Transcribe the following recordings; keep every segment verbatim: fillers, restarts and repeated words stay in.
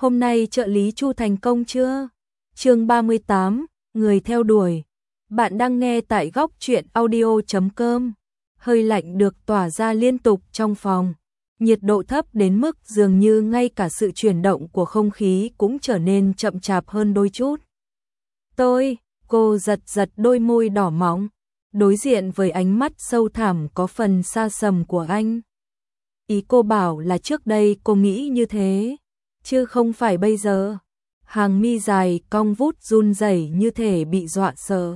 hôm nay trợ lý Chu thành công chưa? Chương ba mươi tám, người theo đuổi. Bạn đang nghe tại góc truyện audio chấm com. Hơi lạnh được tỏa ra liên tục trong phòng. Nhiệt độ thấp đến mức dường như ngay cả sự chuyển động của không khí cũng trở nên chậm chạp hơn đôi chút. Tôi, cô giật giật đôi môi đỏ mọng, đối diện với ánh mắt sâu thẳm có phần xa sầm của anh. Ý cô bảo là trước đây cô nghĩ như thế, chứ không phải bây giờ. Hàng mi dài cong vút run rẩy như thể bị dọa sợ.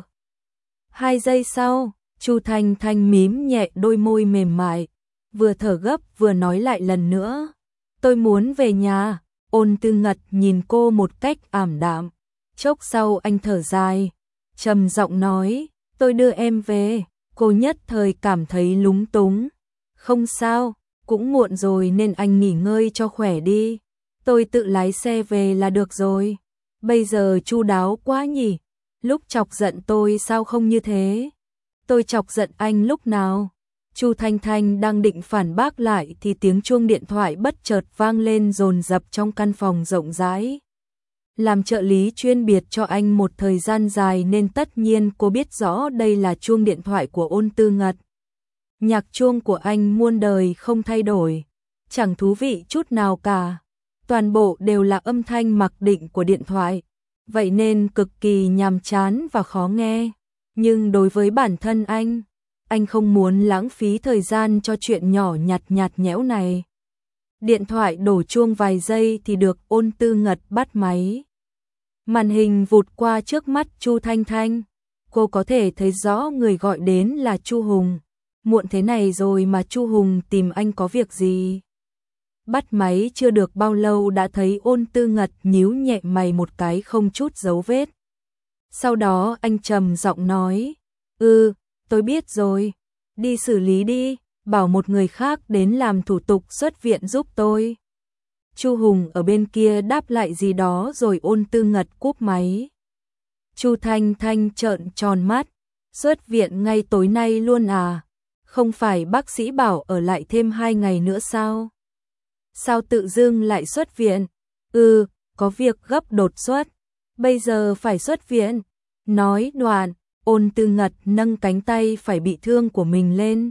Hai giây sau, Chu Thanh Thanh mím nhẹ đôi môi mềm mại, vừa thở gấp vừa nói lại lần nữa. Tôi muốn về nhà. Ôn Tư Ngật nhìn cô một cách ảm đạm. Chốc sau anh thở dài, trầm giọng nói, tôi đưa em về. Cô nhất thời cảm thấy lúng túng. Không sao, cũng muộn rồi nên anh nghỉ ngơi cho khỏe đi. Tôi tự lái xe về là được rồi. Bây giờ chu đáo quá nhỉ. Lúc chọc giận tôi sao không như thế? Tôi chọc giận anh lúc nào? Chu Thanh Thanh đang định phản bác lại thì tiếng chuông điện thoại bất chợt vang lên dồn dập trong căn phòng rộng rãi. Làm trợ lý chuyên biệt cho anh một thời gian dài nên tất nhiên cô biết rõ đây là chuông điện thoại của Ôn Tư Ngật. Nhạc chuông của anh muôn đời không thay đổi, chẳng thú vị chút nào cả. Toàn bộ đều là âm thanh mặc định của điện thoại, vậy nên cực kỳ nhàm chán và khó nghe. Nhưng đối với bản thân anh, anh không muốn lãng phí thời gian cho chuyện nhỏ nhặt nhạt nhẽo này. Điện thoại đổ chuông vài giây thì được Ôn Tư Ngật bắt máy. Màn hình vụt qua trước mắt Chu Thanh Thanh. Cô có thể thấy rõ người gọi đến là Chu Hùng. Muộn thế này rồi mà Chu Hùng tìm anh có việc gì? Bắt máy chưa được bao lâu đã thấy Ôn Tư Ngật nhíu nhẹ mày một cái không chút dấu vết. Sau đó anh trầm giọng nói, ừ, tôi biết rồi, đi xử lý đi, bảo một người khác đến làm thủ tục xuất viện giúp tôi. Chu Hùng ở bên kia đáp lại gì đó rồi Ôn Tư Ngật cúp máy. Chu Thanh Thanh trợn tròn mắt, xuất viện ngay tối nay luôn à? Không phải bác sĩ bảo ở lại thêm hai ngày nữa sao? Sao tự dưng lại xuất viện? Ừ, có việc gấp đột xuất, bây giờ phải xuất viện. Nói đoạn, Ôn Tư Ngật nâng cánh tay phải bị thương của mình lên.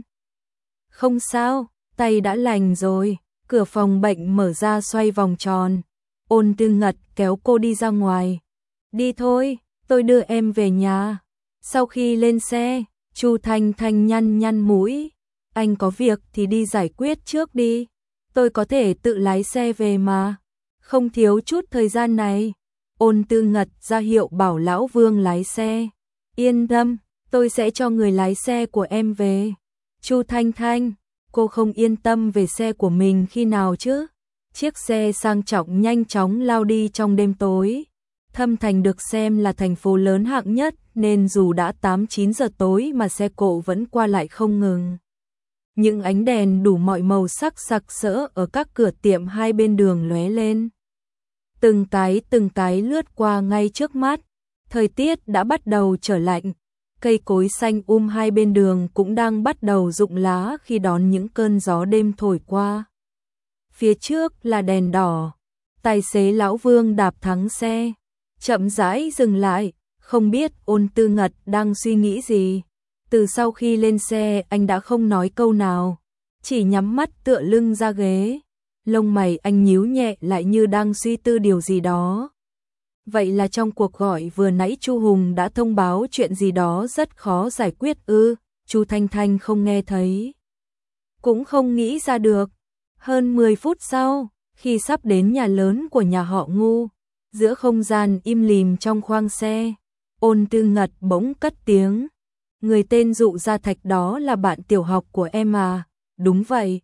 Không sao, tay đã lành rồi. Cửa phòng bệnh mở ra xoay vòng tròn. Ôn Tư Ngật kéo cô đi ra ngoài. Đi thôi, tôi đưa em về nhà. Sau khi lên xe, Chu Thanh Thanh nhăn nhăn mũi. Anh có việc thì đi giải quyết trước đi. Tôi có thể tự lái xe về mà. Không thiếu chút thời gian này. Ôn Tư Ngật ra hiệu bảo lão Vương lái xe. Yên tâm, tôi sẽ cho người lái xe của em về. Chu Thanh Thanh, cô không yên tâm về xe của mình khi nào chứ? Chiếc xe sang trọng nhanh chóng lao đi trong đêm tối. Thâm Thành được xem là thành phố lớn hạng nhất nên dù đã tám chín giờ tối mà xe cộ vẫn qua lại không ngừng. Những ánh đèn đủ mọi màu sắc sặc sỡ ở các cửa tiệm hai bên đường lóe lên. Từng cái từng cái lướt qua ngay trước mắt. Thời tiết đã bắt đầu trở lạnh. Cây cối xanh um hai bên đường cũng đang bắt đầu rụng lá khi đón những cơn gió đêm thổi qua. Phía trước là đèn đỏ. Tài xế lão Vương đạp thắng xe, chậm rãi dừng lại, không biết Ôn Tư Ngật đang suy nghĩ gì. Từ sau khi lên xe anh đã không nói câu nào, chỉ nhắm mắt tựa lưng ra ghế. Lông mày anh nhíu nhẹ lại như đang suy tư điều gì đó. Vậy là trong cuộc gọi vừa nãy Chu Hùng đã thông báo chuyện gì đó rất khó giải quyết ư? Chu Thanh Thanh không nghe thấy, cũng không nghĩ ra được. Hơn mười phút sau, khi sắp đến nhà lớn của nhà họ Ngu, giữa không gian im lìm trong khoang xe, Ôn Tư Ngật bỗng cất tiếng. Người tên Dụ Gia Thạch đó là bạn tiểu học của em à? Đúng vậy.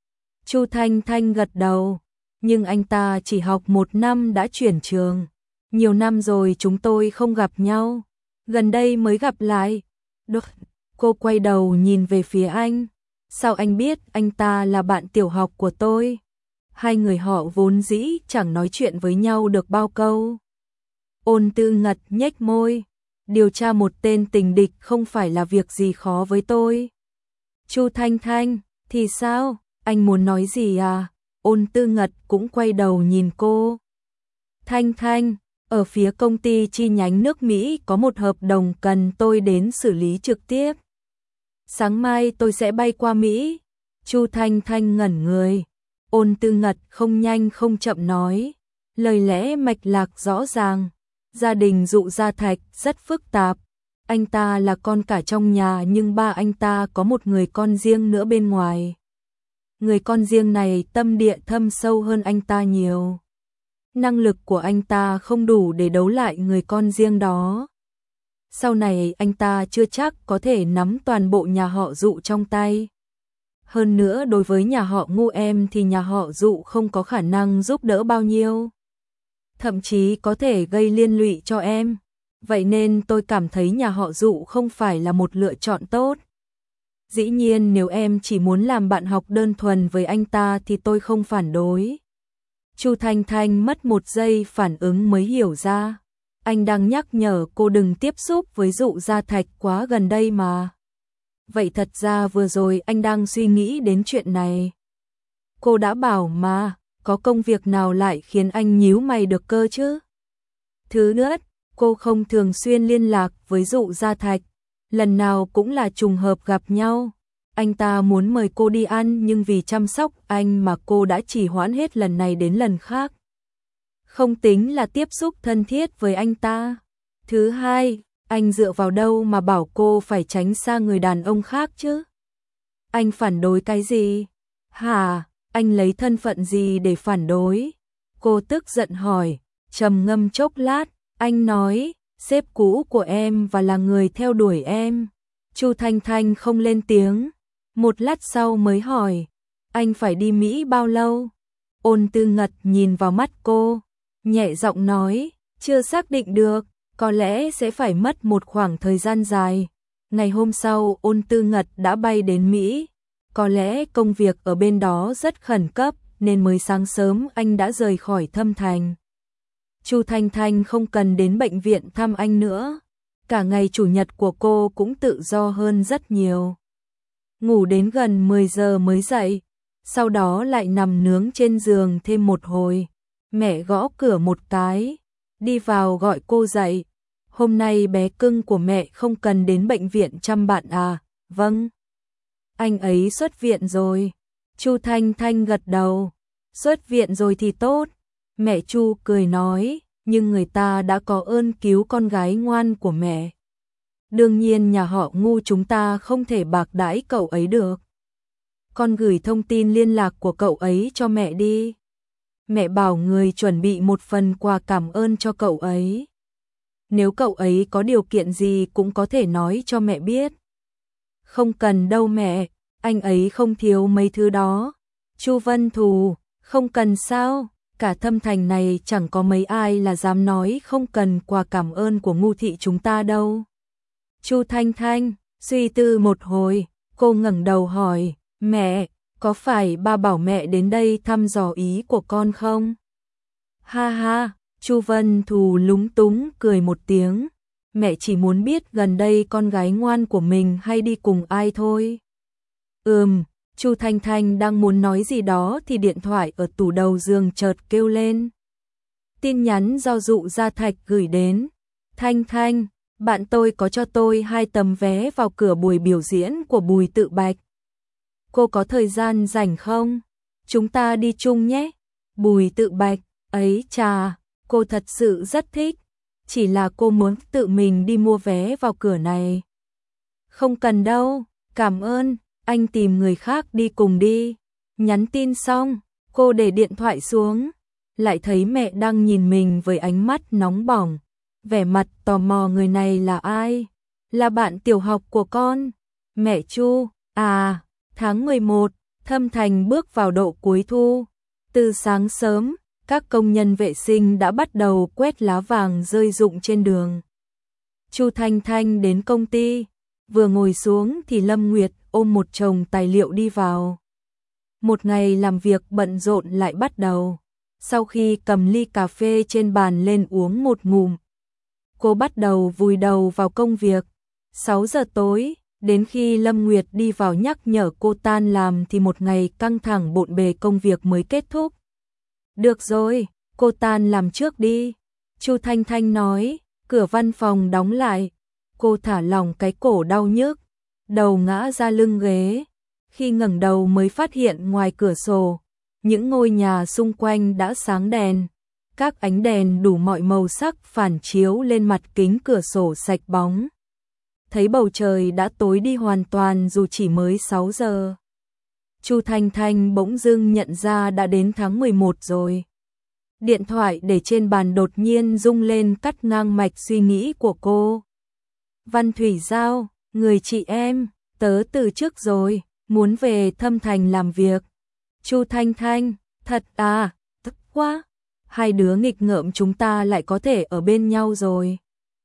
Chu Thanh Thanh gật đầu, nhưng anh ta chỉ học một năm đã chuyển trường. Nhiều năm rồi chúng tôi không gặp nhau, gần đây mới gặp lại. Được. Cô quay đầu nhìn về phía anh. Sao anh biết anh ta là bạn tiểu học của tôi? Hai người họ vốn dĩ chẳng nói chuyện với nhau được bao câu. Ôn Tư Ngật nhếch môi. Điều tra một tên tình địch không phải là việc gì khó với tôi. Chu Thanh Thanh, thì sao? Anh muốn nói gì à? Ôn Tư Ngật cũng quay đầu nhìn cô. Thanh Thanh, ở phía công ty chi nhánh nước Mỹ có một hợp đồng cần tôi đến xử lý trực tiếp. Sáng mai tôi sẽ bay qua Mỹ. Chu Thanh Thanh ngẩn người. Ôn Tư Ngật không nhanh không chậm nói, lời lẽ mạch lạc rõ ràng. Gia đình Dụ Gia Thạch rất phức tạp. Anh ta là con cả trong nhà nhưng ba anh ta có một người con riêng nữa bên ngoài. Người con riêng này tâm địa thâm sâu hơn anh ta nhiều. Năng lực của anh ta không đủ để đấu lại người con riêng đó. Sau này anh ta chưa chắc có thể nắm toàn bộ nhà họ Dụ trong tay. Hơn nữa đối với nhà họ Ngu em thì nhà họ Dụ không có khả năng giúp đỡ bao nhiêu. Thậm chí có thể gây liên lụy cho em. Vậy nên tôi cảm thấy nhà họ Dụ không phải là một lựa chọn tốt. Dĩ nhiên nếu em chỉ muốn làm bạn học đơn thuần với anh ta thì tôi không phản đối. Chu Thanh Thanh mất một giây phản ứng mới hiểu ra. Anh đang nhắc nhở cô đừng tiếp xúc với Dụ Gia Thạch quá gần đây mà. Vậy thật ra vừa rồi anh đang suy nghĩ đến chuyện này. Cô đã bảo mà, có công việc nào lại khiến anh nhíu mày được cơ chứ? Thứ nữa, cô không thường xuyên liên lạc với Dụ Gia Thạch. Lần nào cũng là trùng hợp gặp nhau. Anh ta muốn mời cô đi ăn nhưng vì chăm sóc anh mà cô đã trì hoãn hết lần này đến lần khác. Không tính là tiếp xúc thân thiết với anh ta. Thứ hai, anh dựa vào đâu mà bảo cô phải tránh xa người đàn ông khác chứ? Anh phản đối cái gì? Hả, anh lấy thân phận gì để phản đối? Cô tức giận hỏi, trầm ngâm chốc lát, anh nói, sếp cũ của em và là người theo đuổi em. Chu Thanh Thanh không lên tiếng, một lát sau mới hỏi, anh phải đi Mỹ bao lâu? Ôn Tư Ngật nhìn vào mắt cô, nhẹ giọng nói, chưa xác định được, có lẽ sẽ phải mất một khoảng thời gian dài. Ngày hôm sau Ôn Tư Ngật đã bay đến Mỹ, có lẽ công việc ở bên đó rất khẩn cấp nên mới sáng sớm anh đã rời khỏi Thâm Thành. Chu Thanh Thanh không cần đến bệnh viện thăm anh nữa, cả ngày chủ nhật của cô cũng tự do hơn rất nhiều. Ngủ đến gần mười giờ mới dậy, sau đó lại nằm nướng trên giường thêm một hồi. Mẹ gõ cửa một cái, đi vào gọi cô dậy. Hôm nay bé cưng của mẹ không cần đến bệnh viện chăm bạn à? Vâng. Anh ấy xuất viện rồi. Chu Thanh Thanh gật đầu. Xuất viện rồi thì tốt. Mẹ Chu cười nói, nhưng người ta đã có ơn cứu con gái ngoan của mẹ. Đương nhiên nhà họ Ngu chúng ta không thể bạc đãi cậu ấy được. Con gửi thông tin liên lạc của cậu ấy cho mẹ đi. Mẹ bảo người chuẩn bị một phần quà cảm ơn cho cậu ấy. Nếu cậu ấy có điều kiện gì cũng có thể nói cho mẹ biết. Không cần đâu mẹ, anh ấy không thiếu mấy thứ đó. Chu Vân Thù, không cần sao, cả Thâm Thành này chẳng có mấy ai là dám nói không cần quà cảm ơn của Ngu thị chúng ta đâu. Chu Thanh Thanh, suy tư một hồi, cô ngẩng đầu hỏi, mẹ, có phải ba bảo mẹ đến đây thăm dò ý của con không? Ha ha, Chu Vân Thù lúng túng cười một tiếng, mẹ chỉ muốn biết gần đây con gái ngoan của mình hay đi cùng ai thôi. Ừm, Chu Thanh Thanh đang muốn nói gì đó thì điện thoại ở tủ đầu giường chợt kêu lên. Tin nhắn do Dụ Gia Thạch gửi đến. Thanh Thanh, bạn tôi có cho tôi hai tấm vé vào cửa buổi biểu diễn của Bùi Tự Bạch. Cô có thời gian rảnh không? Chúng ta đi chung nhé. Bùi Tự Bạch, ấy chà, cô thật sự rất thích. Chỉ là cô muốn tự mình đi mua vé vào cửa này. Không cần đâu, cảm ơn, anh tìm người khác đi cùng đi. Nhắn tin xong, cô để điện thoại xuống. Lại thấy mẹ đang nhìn mình với ánh mắt nóng bỏng. Vẻ mặt tò mò người này là ai? Là bạn tiểu học của con. Mẹ Chu, à, tháng mười một, Thâm Thành bước vào độ cuối thu. Từ sáng sớm, các công nhân vệ sinh đã bắt đầu quét lá vàng rơi rụng trên đường. Chu Thanh Thanh đến công ty, vừa ngồi xuống thì Lâm Nguyệt ôm một chồng tài liệu đi vào. Một ngày làm việc bận rộn lại bắt đầu. Sau khi cầm ly cà phê trên bàn lên uống một ngụm, cô bắt đầu vùi đầu vào công việc. sáu giờ tối, đến khi Lâm Nguyệt đi vào nhắc nhở cô tan làm thì một ngày căng thẳng bộn bề công việc mới kết thúc. Được rồi, cô tan làm trước đi. Chu Thanh Thanh nói, cửa văn phòng đóng lại. Cô thả lỏng cái cổ đau nhức, đầu ngã ra lưng ghế. Khi ngẩng đầu mới phát hiện ngoài cửa sổ, những ngôi nhà xung quanh đã sáng đèn. Các ánh đèn đủ mọi màu sắc phản chiếu lên mặt kính cửa sổ sạch bóng. Thấy bầu trời đã tối đi hoàn toàn dù chỉ mới sáu giờ. Chu Thanh Thanh bỗng dưng nhận ra đã đến tháng mười một rồi. Điện thoại để trên bàn đột nhiên rung lên cắt ngang mạch suy nghĩ của cô. Văn Thủy Giao, người chị em, tớ từ trước rồi, muốn về Thâm Thành làm việc. Chu Thanh Thanh, thật à, tức quá. Hai đứa nghịch ngợm chúng ta lại có thể ở bên nhau rồi.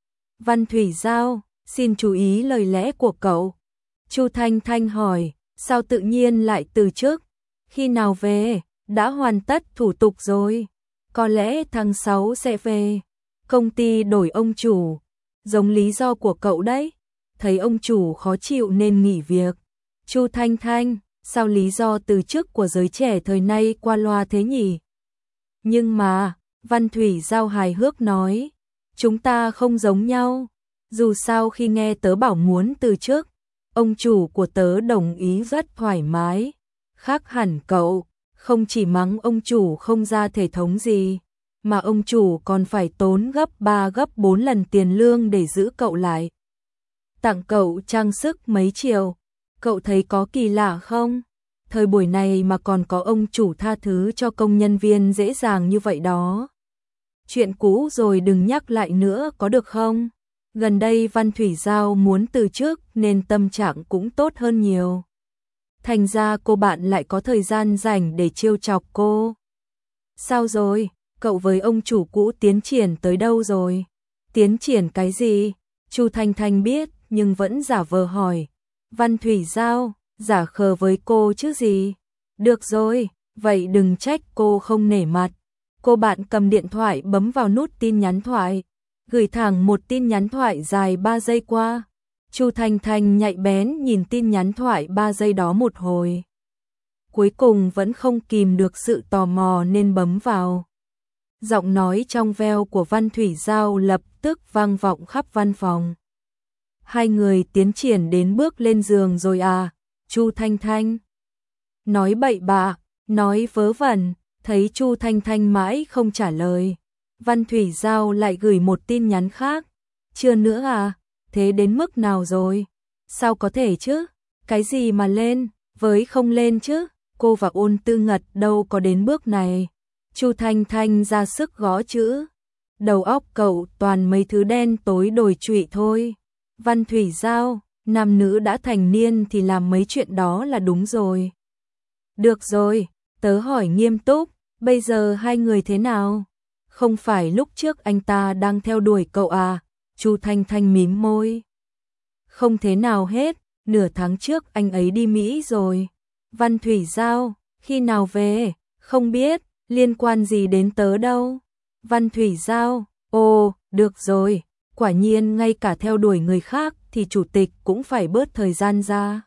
Văn Thủy Giao, xin chú ý lời lẽ của cậu. Chu Thanh Thanh hỏi, sao tự nhiên lại từ chức? Khi nào về? Đã hoàn tất thủ tục rồi. Có lẽ tháng sáu sẽ về. Công ty đổi ông chủ. Giống lý do của cậu đấy. Thấy ông chủ khó chịu nên nghỉ việc. Chu Thanh Thanh, sao lý do từ chức của giới trẻ thời nay qua loa thế nhỉ? Nhưng mà, Văn Thủy Giao hài hước nói, chúng ta không giống nhau. Dù sao khi nghe tớ bảo muốn từ chức, ông chủ của tớ đồng ý rất thoải mái. Khác hẳn cậu, không chỉ mắng ông chủ không ra thể thống gì, mà ông chủ còn phải tốn gấp ba gấp bốn lần tiền lương để giữ cậu lại. Tặng cậu trang sức mấy triệu, cậu thấy có kỳ lạ không? Thời buổi này mà còn có ông chủ tha thứ cho công nhân viên dễ dàng như vậy đó. Chuyện cũ rồi đừng nhắc lại nữa có được không? Gần đây Văn Thủy Giao muốn từ chức nên tâm trạng cũng tốt hơn nhiều. Thành ra cô bạn lại có thời gian rảnh để trêu chọc cô. Sao rồi? Cậu với ông chủ cũ tiến triển tới đâu rồi? Tiến triển cái gì? Chu Thanh Thanh biết nhưng vẫn giả vờ hỏi. Văn Thủy Giao, giả khờ với cô chứ gì? Được rồi, vậy đừng trách cô không nể mặt. Cô bạn cầm điện thoại bấm vào nút tin nhắn thoại, gửi thẳng một tin nhắn thoại dài ba giây qua. Chu Thanh Thanh nhạy bén nhìn tin nhắn thoại ba giây đó một hồi. Cuối cùng vẫn không kìm được sự tò mò nên bấm vào. Giọng nói trong veo của Văn Thủy Giao lập tức vang vọng khắp văn phòng. Hai người tiến triển đến bước lên giường rồi à? Chu Thanh Thanh nói bậy bạ, nói vớ vẩn. Thấy Chu Thanh Thanh mãi không trả lời, Văn Thủy Giao lại gửi một tin nhắn khác. Chưa nữa à? Thế đến mức nào rồi? Sao có thể chứ? Cái gì mà lên, với không lên chứ? Cô và Ôn Tư Ngật đâu có đến bước này. Chu Thanh Thanh ra sức gõ chữ. Đầu óc cậu toàn mấy thứ đen tối đồi trụy thôi. Văn Thủy Giao, nam nữ đã thành niên thì làm mấy chuyện đó là đúng rồi. Được rồi, tớ hỏi nghiêm túc, bây giờ hai người thế nào? Không phải lúc trước anh ta đang theo đuổi cậu à? Chu Thanh Thanh mím môi. Không thế nào hết, nửa tháng trước anh ấy đi Mỹ rồi. Văn Thủy Giao, khi nào về? Không biết, liên quan gì đến tớ đâu. Văn Thủy Giao, ồ, được rồi, quả nhiên ngay cả theo đuổi người khác thì chủ tịch cũng phải bớt thời gian ra.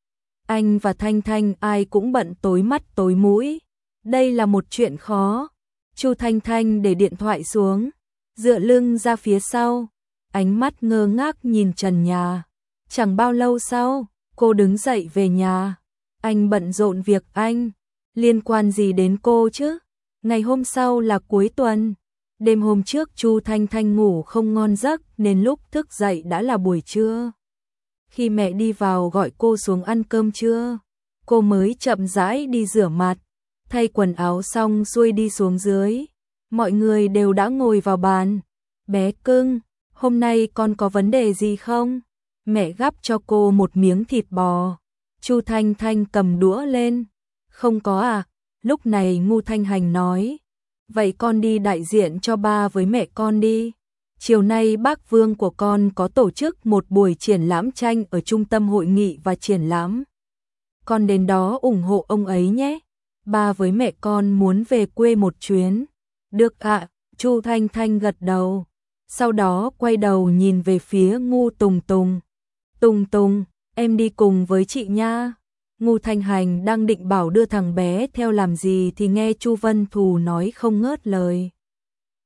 Anh và Thanh Thanh ai cũng bận tối mắt tối mũi. Đây là một chuyện khó. Chu Thanh Thanh để điện thoại xuống, dựa lưng ra phía sau, ánh mắt ngơ ngác nhìn trần nhà. Chẳng bao lâu sau, cô đứng dậy về nhà. Anh bận rộn việc anh, liên quan gì đến cô chứ? Ngày hôm sau là cuối tuần. Đêm hôm trước Chu Thanh Thanh ngủ không ngon giấc nên lúc thức dậy đã là buổi trưa. Khi mẹ đi vào gọi cô xuống ăn cơm trưa, cô mới chậm rãi đi rửa mặt, thay quần áo xong xuôi đi xuống dưới. Mọi người đều đã ngồi vào bàn. Bé cưng, hôm nay con có vấn đề gì không? Mẹ gắp cho cô một miếng thịt bò. Chu Thanh Thanh cầm đũa lên. Không có à? Lúc này Ngu Thanh Hành nói. Vậy con đi đại diện cho ba với mẹ con đi. Chiều nay bác Vương của con có tổ chức một buổi triển lãm tranh ở trung tâm hội nghị và triển lãm. Con đến đó ủng hộ ông ấy nhé. Ba với mẹ con muốn về quê một chuyến. Được ạ, à, Chu Thanh Thanh gật đầu. Sau đó quay đầu nhìn về phía Ngu Tùng Tùng. Tùng Tùng, em đi cùng với chị nha. Ngu Thanh Hành đang định bảo đưa thằng bé theo làm gì thì nghe Chu Vân Thù nói không ngớt lời.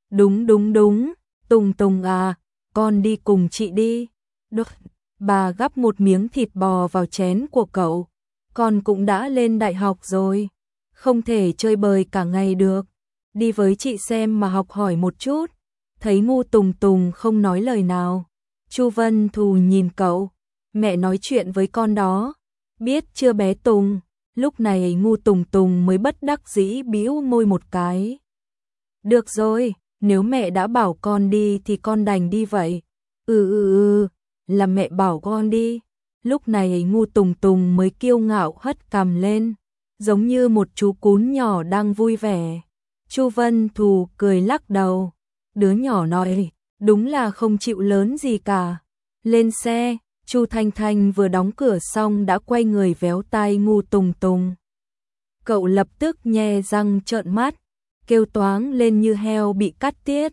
Đúng đúng đúng, Tùng Tùng à, con đi cùng chị đi. Được, bà gắp một miếng thịt bò vào chén của cậu. Con cũng đã lên đại học rồi, không thể chơi bời cả ngày được. Đi với chị xem mà học hỏi một chút. Thấy Ngu Tùng Tùng không nói lời nào, Chu Vân Thù nhìn cậu. Mẹ nói chuyện với con đó. Biết chưa bé Tùng? Lúc này Ngu Tùng Tùng mới bất đắc dĩ bĩu môi một cái. Được rồi, nếu mẹ đã bảo con đi thì con đành đi vậy. Ừ ừ ừ, là mẹ bảo con đi. Lúc này Ngu Tùng Tùng mới kiêu ngạo hất cằm lên, giống như một chú cún nhỏ đang vui vẻ. Chu Vân Thù cười lắc đầu. Đứa nhỏ nói, đúng là không chịu lớn gì cả. Lên xe, Chu Thanh Thanh vừa đóng cửa xong đã quay người véo tai Ngu Tùng Tùng. Cậu lập tức nhe răng trợn mắt, kêu toáng lên như heo bị cắt tiết.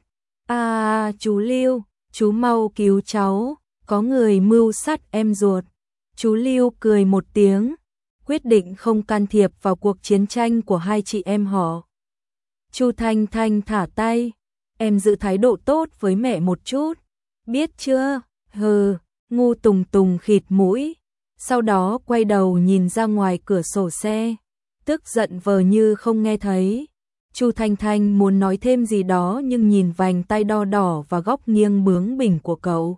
À, chú Lưu, chú mau cứu cháu, có người mưu sát em ruột. Chú Lưu cười một tiếng, quyết định không can thiệp vào cuộc chiến tranh của hai chị em họ. Chu Thanh Thanh thả tay, em giữ thái độ tốt với mẹ một chút, biết chưa? Hừ, Ngu Tùng Tùng khịt mũi, sau đó quay đầu nhìn ra ngoài cửa sổ xe, tức giận vờ như không nghe thấy. Chu Thanh Thanh muốn nói thêm gì đó nhưng nhìn vành tay đo đỏ và góc nghiêng bướng bỉnh của cậu.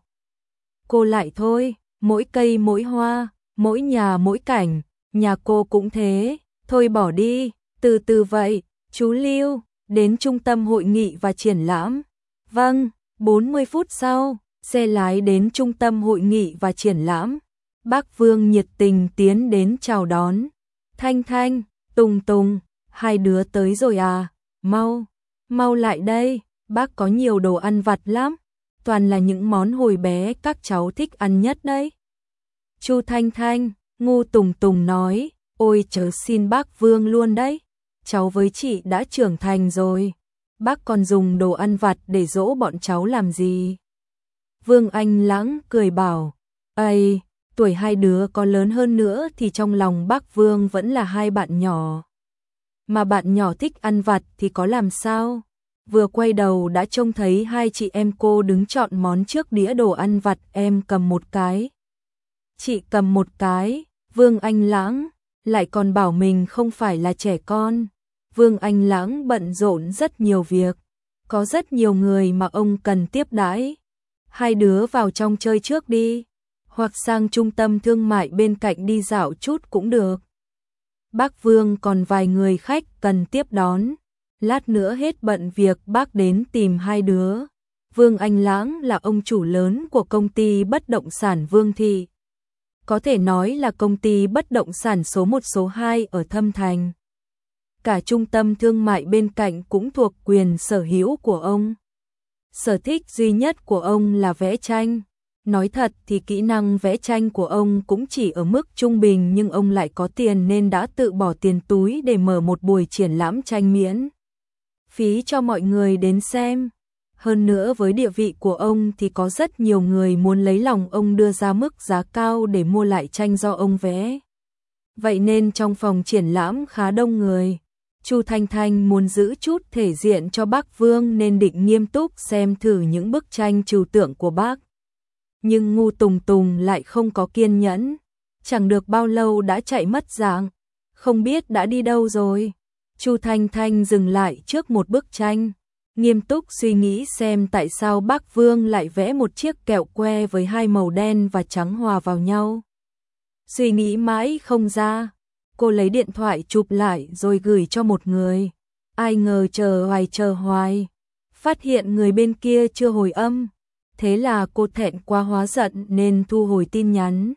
Cô lại thôi, mỗi cây mỗi hoa, mỗi nhà mỗi cảnh, nhà cô cũng thế, thôi bỏ đi, từ từ vậy, chú Lưu, đến trung tâm hội nghị và triển lãm. Vâng, bốn mươi phút sau, xe lái đến trung tâm hội nghị và triển lãm. Bác Vương nhiệt tình tiến đến chào đón. Thanh Thanh, Tùng Tùng, hai đứa tới rồi à, mau, mau lại đây, bác có nhiều đồ ăn vặt lắm, toàn là những món hồi bé các cháu thích ăn nhất đấy. Chu Thanh Thanh, Ngu Tùng Tùng nói, ôi chớ xin bác Vương luôn đấy, cháu với chị đã trưởng thành rồi, bác còn dùng đồ ăn vặt để dỗ bọn cháu làm gì? Vương Anh Lãng cười bảo, ây, tuổi hai đứa có lớn hơn nữa thì trong lòng bác Vương vẫn là hai bạn nhỏ. Mà bạn nhỏ thích ăn vặt thì có làm sao? Vừa quay đầu đã trông thấy hai chị em cô đứng chọn món trước đĩa đồ ăn vặt, em cầm một cái. Chị cầm một cái, Vương Anh Lãng lại còn bảo mình không phải là trẻ con. Vương Anh Lãng bận rộn rất nhiều việc, có rất nhiều người mà ông cần tiếp đãi. Hai đứa vào trong chơi trước đi, hoặc sang trung tâm thương mại bên cạnh đi dạo chút cũng được. Bác Vương còn vài người khách cần tiếp đón, lát nữa hết bận việc bác đến tìm hai đứa. Vương Anh Lãng là ông chủ lớn của công ty bất động sản Vương Thị. Có thể nói là công ty bất động sản số một số hai ở Thâm Thành. Cả trung tâm thương mại bên cạnh cũng thuộc quyền sở hữu của ông. Sở thích duy nhất của ông là vẽ tranh. Nói thật thì kỹ năng vẽ tranh của ông cũng chỉ ở mức trung bình, nhưng ông lại có tiền nên đã tự bỏ tiền túi để mở một buổi triển lãm tranh miễn phí cho mọi người đến xem. Hơn nữa với địa vị của ông thì có rất nhiều người muốn lấy lòng ông đưa ra mức giá cao để mua lại tranh do ông vẽ. Vậy nên trong phòng triển lãm khá đông người. Chu Thanh Thanh muốn giữ chút thể diện cho bác Vương nên định nghiêm túc xem thử những bức tranh trừu tượng của bác. Nhưng Ngu Tùng Tùng lại không có kiên nhẫn, chẳng được bao lâu đã chạy mất dạng, không biết đã đi đâu rồi. Chu Thanh Thanh dừng lại trước một bức tranh, nghiêm túc suy nghĩ xem tại sao bác Vương lại vẽ một chiếc kẹo que với hai màu đen và trắng hòa vào nhau. Suy nghĩ mãi không ra, cô lấy điện thoại chụp lại rồi gửi cho một người. Ai ngờ chờ hoài chờ hoài, phát hiện người bên kia chưa hồi âm. Thế là cô thẹn quá hóa giận nên thu hồi tin nhắn.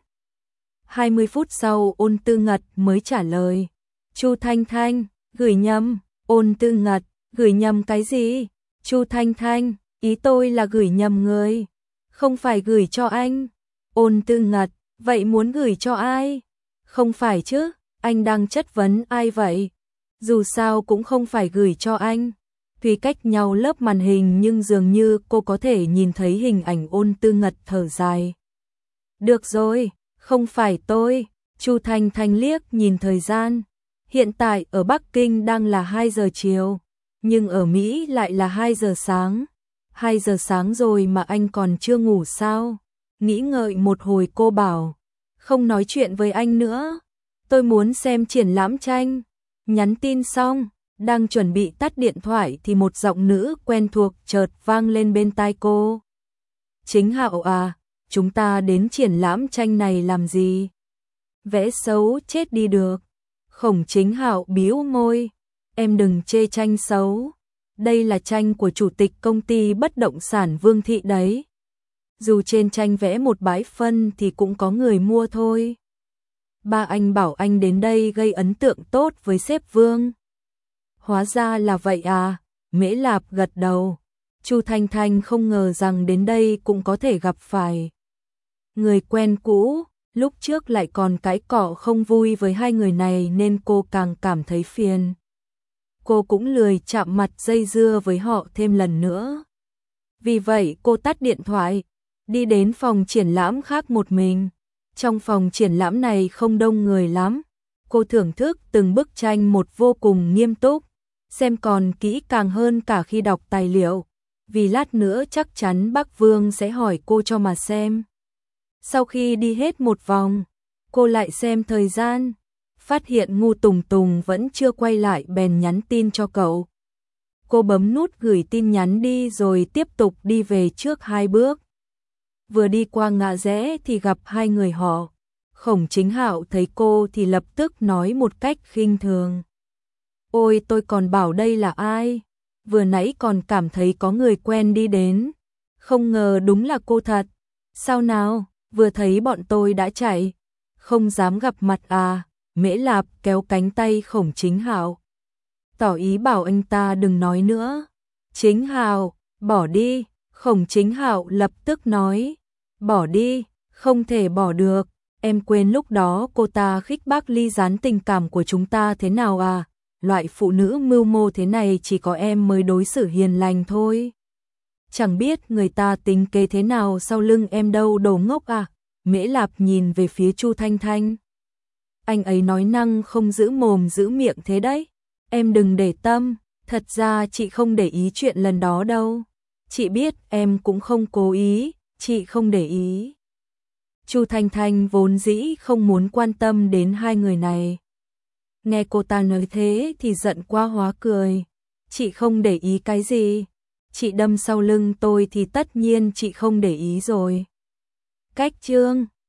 hai mươi phút sau Ôn Tư Ngật mới trả lời. Chu Thanh Thanh, gửi nhầm. Ôn Tư Ngật, gửi nhầm cái gì? Chu Thanh Thanh, ý tôi là gửi nhầm người, không phải gửi cho anh. Ôn Tư Ngật, vậy muốn gửi cho ai? Không phải chứ, anh đang chất vấn ai vậy? Dù sao cũng không phải gửi cho anh. Tuy cách nhau lớp màn hình nhưng dường như cô có thể nhìn thấy hình ảnh Ôn Tư Ngật thở dài. Được rồi, không phải tôi. Chu Thanh Thanh liếc nhìn thời gian. Hiện tại ở Bắc Kinh đang là hai giờ chiều. Nhưng ở Mỹ lại là hai giờ sáng. hai giờ sáng rồi mà anh còn chưa ngủ sao? Nghĩ ngợi một hồi cô bảo, không nói chuyện với anh nữa. Tôi muốn xem triển lãm tranh. Nhắn tin xong, đang chuẩn bị tắt điện thoại thì một giọng nữ quen thuộc chợt vang lên bên tai cô. Chính Hạo à, chúng ta đến triển lãm tranh này làm gì? Vẽ xấu chết đi được. Khổng Chính Hạo bĩu môi, em đừng chê tranh xấu. Đây là tranh của chủ tịch công ty bất động sản Vương Thị đấy. Dù trên tranh vẽ một bãi phân thì cũng có người mua thôi. Ba anh bảo anh đến đây gây ấn tượng tốt với sếp Vương. Hóa ra là vậy à, Mễ Lạp gật đầu. Chu Thanh Thanh không ngờ rằng đến đây cũng có thể gặp phải người quen cũ, lúc trước lại còn cãi cọ không vui với hai người này nên cô càng cảm thấy phiền. Cô cũng lười chạm mặt dây dưa với họ thêm lần nữa. Vì vậy cô tắt điện thoại, đi đến phòng triển lãm khác một mình. Trong phòng triển lãm này không đông người lắm. Cô thưởng thức từng bức tranh một vô cùng nghiêm túc, xem còn kỹ càng hơn cả khi đọc tài liệu, vì lát nữa chắc chắn bác Vương sẽ hỏi cô cho mà xem. Sau khi đi hết một vòng, cô lại xem thời gian, phát hiện Ngu Tùng Tùng vẫn chưa quay lại bèn nhắn tin cho cậu. Cô bấm nút gửi tin nhắn đi rồi tiếp tục đi về trước hai bước. Vừa đi qua ngã rẽ thì gặp hai người họ. Khổng Chính Hạo thấy cô thì lập tức nói một cách khinh thường. Ôi tôi còn bảo đây là ai? Vừa nãy còn cảm thấy có người quen đi đến. Không ngờ đúng là cô thật. Sao nào, vừa thấy bọn tôi đã chạy. Không dám gặp mặt à? Mễ Lạp kéo cánh tay Khổng Chính Hạo, tỏ ý bảo anh ta đừng nói nữa. Chính Hạo, bỏ đi. Khổng Chính Hạo lập tức nói. Bỏ đi, không thể bỏ được. Em quên lúc đó cô ta khích bác ly gián tình cảm của chúng ta thế nào à? Loại phụ nữ mưu mô thế này chỉ có em mới đối xử hiền lành thôi. Chẳng biết người ta tính kế thế nào sau lưng em đâu đồ ngốc à? Mễ Lạp nhìn về phía Chu Thanh Thanh. Anh ấy nói năng không giữ mồm giữ miệng thế đấy. Em đừng để tâm, thật ra chị không để ý chuyện lần đó đâu. Chị biết em cũng không cố ý, chị không để ý. Chu Thanh Thanh vốn dĩ không muốn quan tâm đến hai người này. Nghe cô ta nói thế thì giận quá hóa cười. Chị không để ý cái gì? Chị đâm sau lưng tôi thì tất nhiên chị không để ý rồi. Cách chương